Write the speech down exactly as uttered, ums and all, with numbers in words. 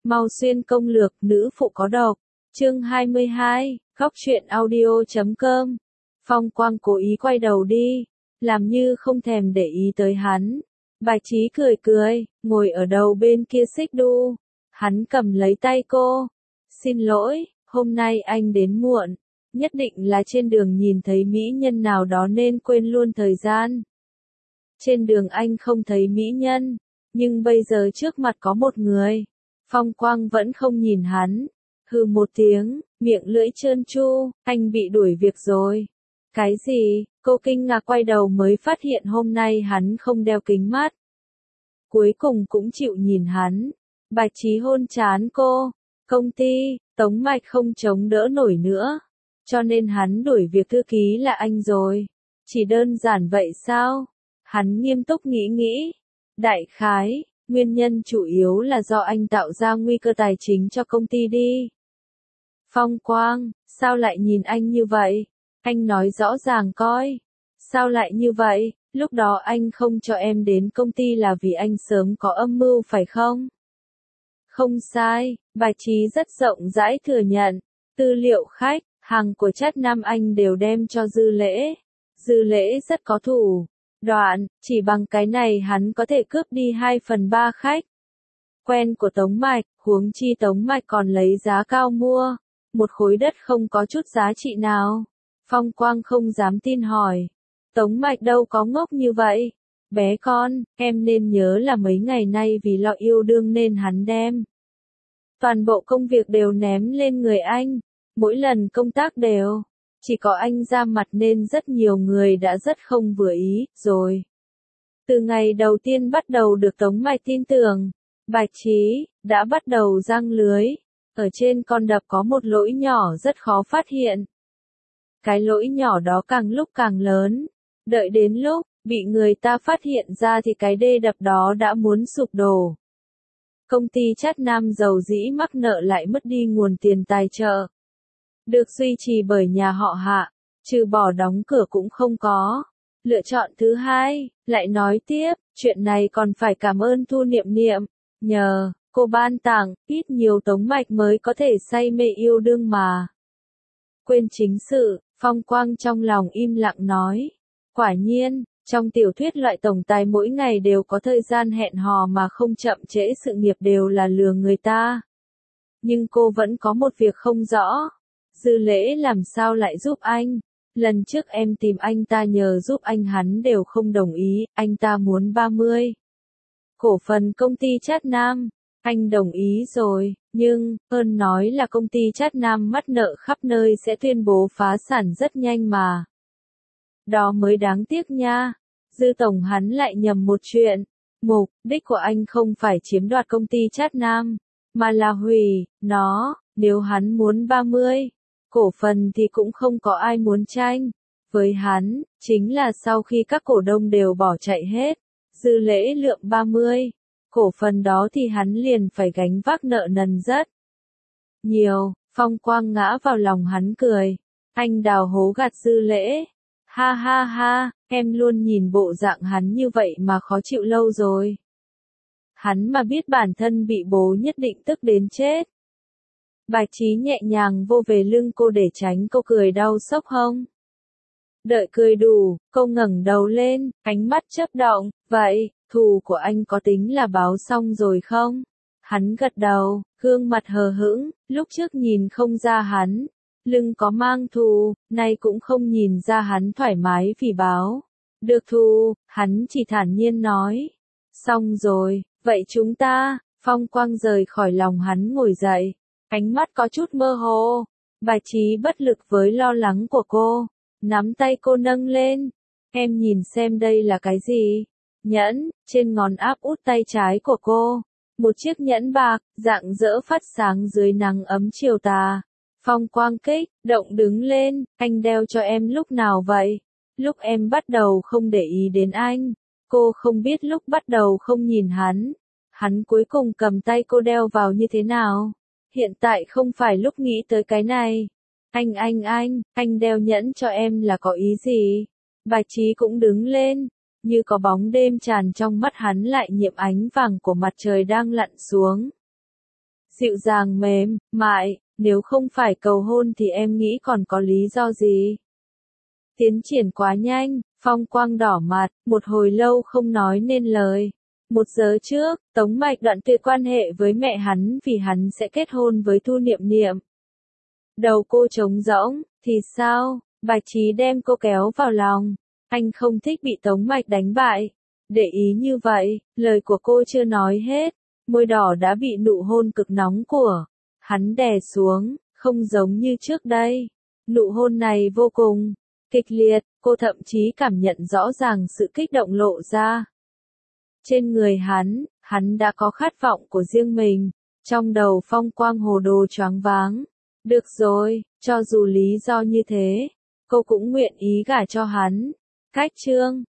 Mau xuyên công lược, nữ phụ có độc. Chương hai mươi hai, góc truyện audio chấm com. Phong Quang cố ý quay đầu đi, làm như không thèm để ý tới hắn. Bạch Trí cười cười, ngồi ở đầu bên kia xích đu. Hắn cầm lấy tay cô. Xin lỗi, hôm nay anh đến muộn. Nhất định là trên đường nhìn thấy mỹ nhân nào đó nên quên luôn thời gian. Trên đường anh không thấy mỹ nhân, nhưng bây giờ trước mặt có một người. Phong Quang vẫn không nhìn hắn. Hừ một tiếng, miệng lưỡi trơn tru, anh bị đuổi việc rồi. Cái gì? Cô kinh ngạc quay đầu mới phát hiện hôm nay hắn không đeo kính mát. Cuối cùng cũng chịu nhìn hắn. Bạch Trí hôn trán cô. Công ty, Tống Mạch không chống đỡ nổi nữa. Cho nên hắn đuổi việc thư ký là anh rồi. Chỉ đơn giản vậy sao? Hắn nghiêm túc nghĩ nghĩ. Đại khái, nguyên nhân chủ yếu là do anh tạo ra nguy cơ tài chính cho công ty đi. Phong Quang, sao lại nhìn anh như vậy? Anh nói rõ ràng coi. Sao lại như vậy? Lúc đó anh không cho em đến công ty là vì anh sớm có âm mưu phải không? Không sai, Bạch Trí rất rộng rãi thừa nhận. Tư liệu khách, hàng của Trát Nam anh đều đem cho Dư Lễ. Dư Lễ rất có thủ đoạn, chỉ bằng cái này hắn có thể cướp đi hai phần ba khách. Quen của Tống Mạch, huống chi Tống Mạch còn lấy giá cao mua. Một khối đất không có chút giá trị nào. Phong Quang không dám tin hỏi. Tống Mạch đâu có ngốc như vậy. Bé con, em nên nhớ là mấy ngày nay vì lo yêu đương nên hắn đem toàn bộ công việc đều ném lên người anh. Mỗi lần công tác đều chỉ có anh ra mặt nên rất nhiều người đã rất không vừa ý rồi. Từ ngày đầu tiên bắt đầu được Tống Mạch tin tưởng, Bạch Trí đã bắt đầu giăng lưới. Ở trên con đập có một lỗi nhỏ rất khó phát hiện. Cái lỗi nhỏ đó càng lúc càng lớn. Đợi đến lúc bị người ta phát hiện ra thì cái đê đập đó đã muốn sụp đổ. Công ty Trát Nam giàu dĩ mắc nợ lại mất đi nguồn tiền tài trợ. Được duy trì bởi nhà họ Hạ, trừ bỏ đóng cửa cũng không có. Lựa chọn thứ hai, lại nói tiếp, chuyện này còn phải cảm ơn Thu Niệm Niệm. Nhờ cô ban tặng, ít nhiều Tống Mạch mới có thể say mê yêu đương mà. Quên chính sự, Phong Quang trong lòng im lặng nói. Quả nhiên, trong tiểu thuyết loại tổng tài mỗi ngày đều có thời gian hẹn hò mà không chậm trễ sự nghiệp đều là lừa người ta. Nhưng cô vẫn có một việc không rõ. Dư Lễ làm sao lại giúp anh? Lần trước em tìm anh ta nhờ giúp anh hắn đều không đồng ý, anh ta muốn ba mươi. Cổ phần công ty Trát Nam. Anh đồng ý rồi, nhưng, ơn nói là công ty Trát Nam mắc nợ khắp nơi sẽ tuyên bố phá sản rất nhanh mà. Đó mới đáng tiếc nha. Dư Tổng hắn lại nhầm một chuyện. Mục đích của anh không phải chiếm đoạt công ty Trát Nam, mà là hủy nó. Nếu hắn muốn ba mươi cổ phần thì cũng không có ai muốn tranh với hắn, chính là sau khi các cổ đông đều bỏ chạy hết, Dư Lễ lượng ba mươi cổ phần đó thì hắn liền phải gánh vác nợ nần rất nhiều. Phong Quang ngã vào lòng hắn cười. Anh đào hố gạt Dư Lễ. Ha ha ha, em luôn nhìn bộ dạng hắn như vậy mà khó chịu lâu rồi. Hắn mà biết bản thân bị bố nhất định tức đến chết. Bạch Trí nhẹ nhàng vô về lưng cô để tránh cô cười đau sốc hông. Đợi cười đủ, cô ngẩng đầu lên, ánh mắt chớp động. Vậy, thù của anh có tính là báo xong rồi không? Hắn gật đầu, gương mặt hờ hững, lúc trước nhìn không ra hắn lưng có mang thù, nay cũng không nhìn ra hắn thoải mái vì báo được thù, hắn chỉ thản nhiên nói. Xong rồi, vậy chúng ta. Phong Quang rời khỏi lòng hắn ngồi dậy, ánh mắt có chút mơ hồ. Bạch Trí bất lực với lo lắng của cô, nắm tay cô nâng lên. Em nhìn xem đây là cái gì? Nhẫn, trên ngón áp út tay trái của cô. Một chiếc nhẫn bạc, rạng rỡ phát sáng dưới nắng ấm chiều tà. Phong Quang kích động đứng lên, anh đeo cho em lúc nào vậy? Lúc em bắt đầu không để ý đến anh. Cô không biết lúc bắt đầu không nhìn hắn. Hắn cuối cùng cầm tay cô đeo vào như thế nào? Hiện tại không phải lúc nghĩ tới cái này. Anh anh anh, anh đeo nhẫn cho em là có ý gì? Bạch Trí cũng đứng lên. Như có bóng đêm tràn trong mắt hắn lại nhiệm ánh vàng của mặt trời đang lặn xuống. dịu dàng mềm, mại, nếu không phải cầu hôn thì em nghĩ còn có lý do gì? Tiến triển quá nhanh, Phong Quang đỏ mặt, một hồi lâu không nói nên lời. Một giờ trước, Tống Mạch đoạn tuyệt quan hệ với mẹ hắn vì hắn sẽ kết hôn với Thu Niệm Niệm. Đầu cô trống rỗng, thì sao? Bạch Trí đem cô kéo vào lòng. Anh không thích bị Tống Mạch đánh bại. Để ý như vậy, lời của cô chưa nói hết. Môi đỏ đã bị nụ hôn cực nóng của hắn đè xuống, không giống như trước đây. Nụ hôn này vô cùng kịch liệt, cô thậm chí cảm nhận rõ ràng sự kích động lộ ra. Trên người hắn, hắn đã có khát vọng của riêng mình. Trong đầu Phong Quang hồ đồ choáng váng. Được rồi, cho dù lý do như thế, cô cũng nguyện ý gả cho hắn. Cách chương